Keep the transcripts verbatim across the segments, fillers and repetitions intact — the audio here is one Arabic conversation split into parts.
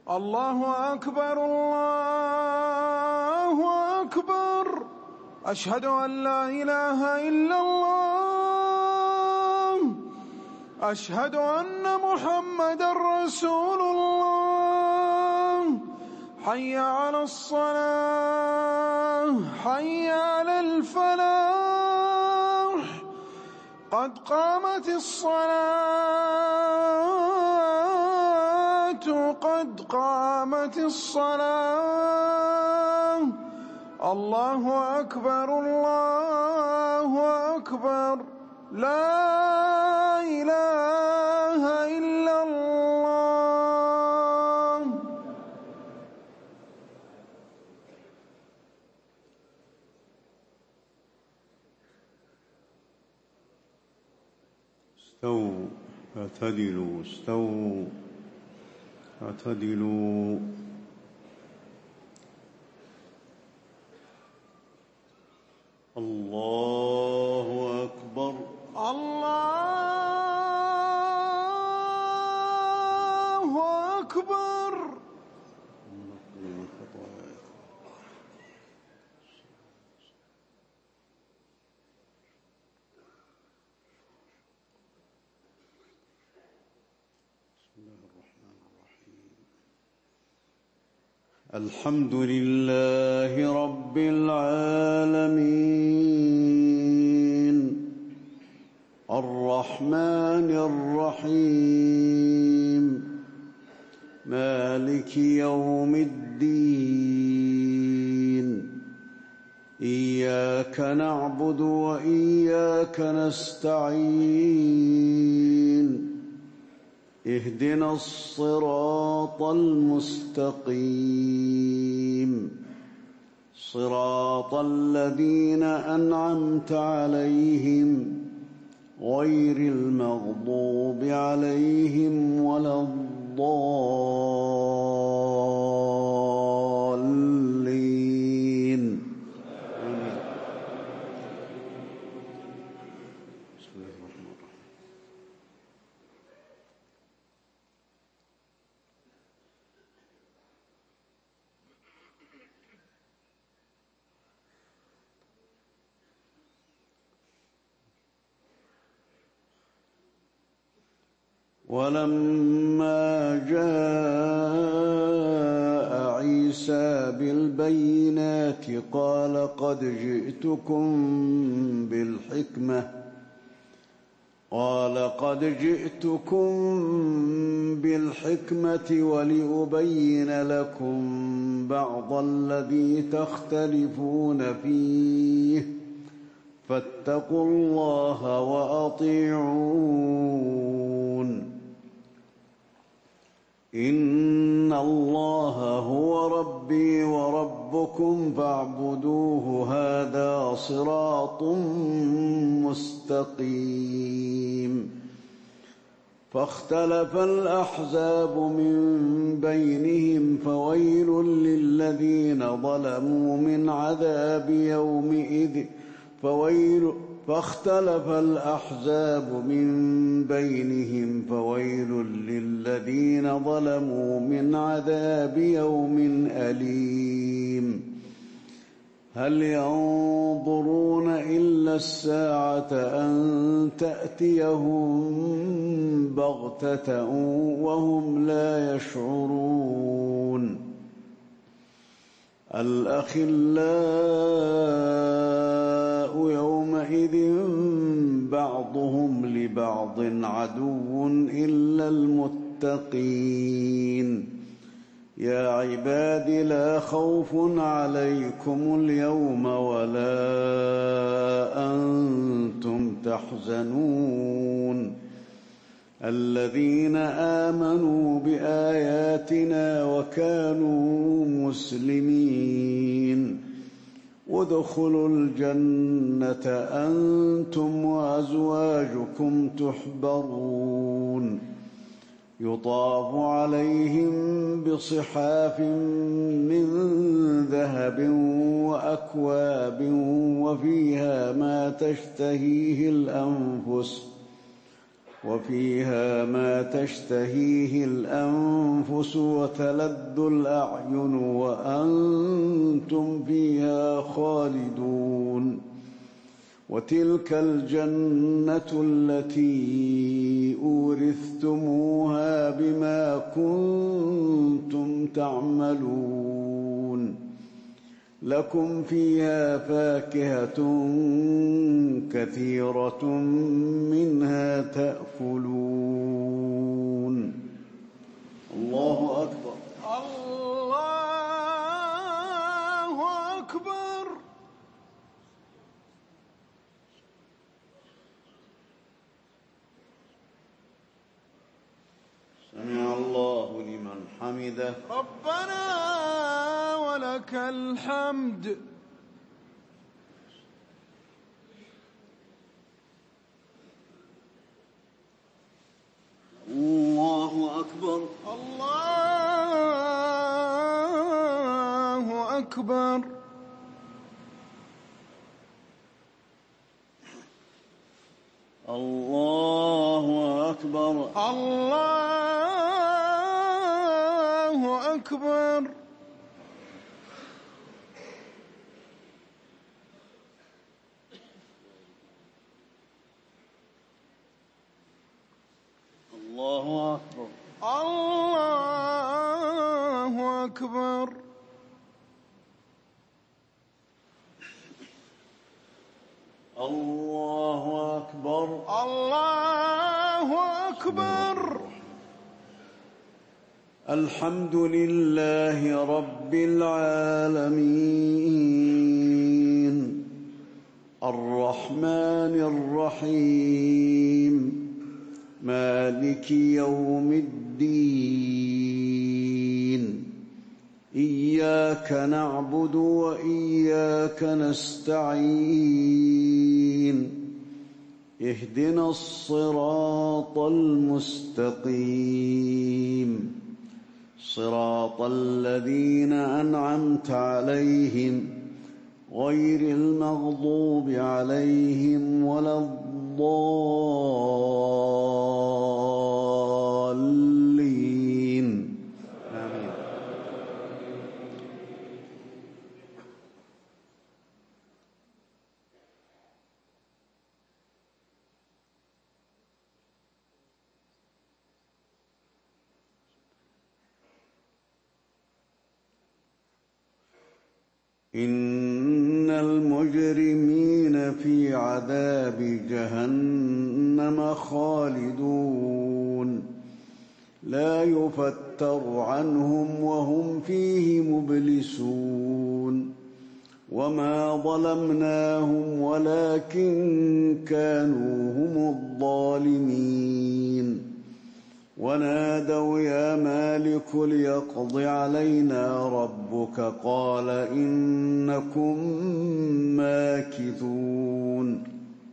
الله أكبر الله أكبر. أشهد أن لا إله إلا الله. أشهد أن محمدًا رسول الله. حي على الصلاة حي على الفلاح. قد قامت الصلاة قد قامت الصلاة. الله أكبر الله أكبر. لا إله إلا الله. استووا اعتدلوا استووا اعتدلوا. الله أكبر الله أكبر. الحمد لله رب العالمين الرحمن الرحيم مالك يوم الدين. إياك نعبد وإياك نستعين. اهدنا الصراط المستقيم صراط الذين أنعمت عليهم غير المغضوب عليهم ولا الضالين. بسم الله الرحمن الرحيم. ولما جاء عيسى بالبينات قال قد جئتكم بالحكمة قال قد جئتكم بالحكمة ولأبين لكم بعض الذي تختلفون فيه فاتقوا الله وأطيعون. إن الله هو ربي وربكم فاعبدوه هذا صراط مستقيم. فاختلف الأحزاب من بينهم فويل للذين ظلموا من عذاب يومئذ فويل فاختلف الأحزاب من بينهم فويل للذين ظلموا من عذاب يوم أليم. هل ينظرون إلا الساعة أن تأتيهم بغتة وهم لا يشعرون. الأخلاء يومئذ بعضهم لبعض عدو إلا المتقين. يا عباد لا خوف عليكم اليوم ولا أنتم تحزنون. الذين آمنوا بآياتنا وكانوا مسلمين ادخلوا الجنة أنتم وأزواجكم تحبرون. يطاف عليهم بصحاف من ذهب وأكواب وفيها ما تشتهيه الأنفس وفيها ما تشتهيه الأنفس وتلذ الأعين وأنتم فيها خالدون وتلك الجنة التي أورثتموها بما كنتم تعملون لكم فيها فاكهة كثيرة منها تأكلون. الله أكبر. الله أكبر. سمع الله لمن حمده. ربنا ولك الحمد. الله أكبر. الله أكبر. الله أكبر. الله أكبر. الله أكبر. الله أكبر. الله أكبر. الله أكبر. الحمد لله رب العالمين الرحمن الرحيم مالك يوم الدين إياك نعبد وإياك نستعين اهدنا الصراط المستقيم صراط الذين أنعمت عليهم غير المغضوب عليهم ولا الضالين آمين. إن المجرمين في عذاب جهنم خالدون لا يفتر عنهم وهم فيه مبلسون وما ظلمناهم ولكن كانوا هم الظالمين ونادوا يا مالك ليقض علينا ربك قال إنكم ماكثون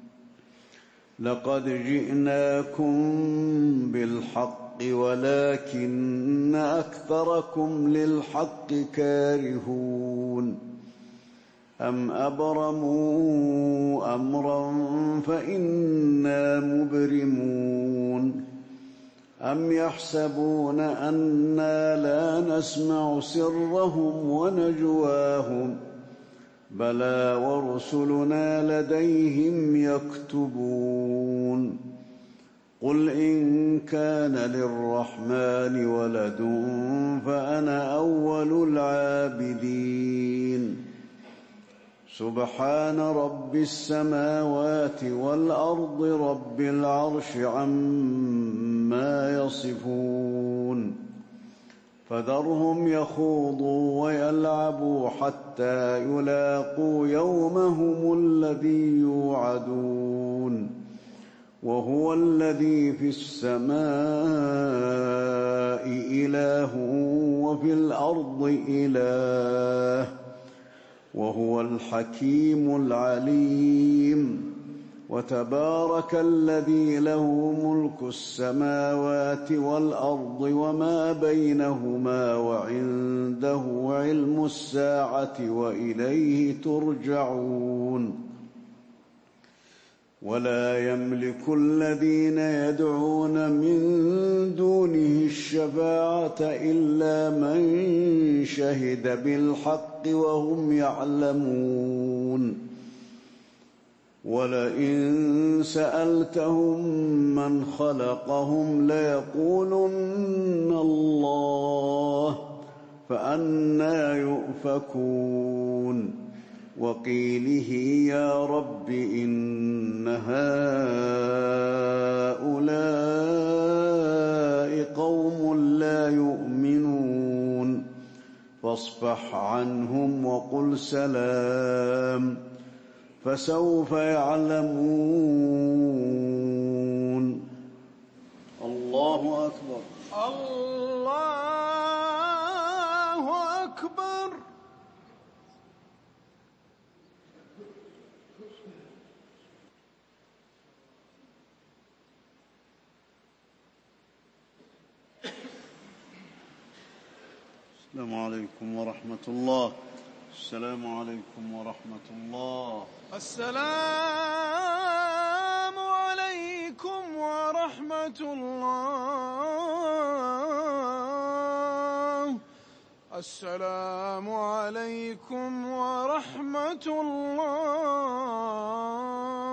لقد جئناكم بالحق ولكن أكثركم للحق كارهون أم أبرموا أمرا فإنا مبرمون أم يحسبون أنا لا نسمع سرهم ونجواهم بلى ورسلنا لديهم يكتبون قل إن كان للرحمن ولد فأنا أول العابدين سبحان رب السماوات والأرض رب العرش عما يصفون فذرهم يخوضوا ويلعبوا حتى يلاقوا يومهم الذي يوعدون وهو الذي في السماء إله وفي الأرض إله وهو الحكيم العليم وتبارك الذي له ملك السماوات والأرض وما بينهما وعنده علم الساعة وإليه ترجعون ولا يملك الذين يدعون من دونه الشفاعة إلا من شهد بالحق وهم يعلمون ولئن سألتهم من خلقهم ليقولن الله فأنى يؤفكون وقيله يا رب إن هؤلاء قوم لا يؤمنون فاصفح عنهم وقل سلام فسوف يعلمون. الله أكبر. الله أكبر. السلام عليكم ورحمة الله. السلام عليكم ورحمة الله. السلام عليكم ورحمة الله. السلام عليكم ورحمة الله.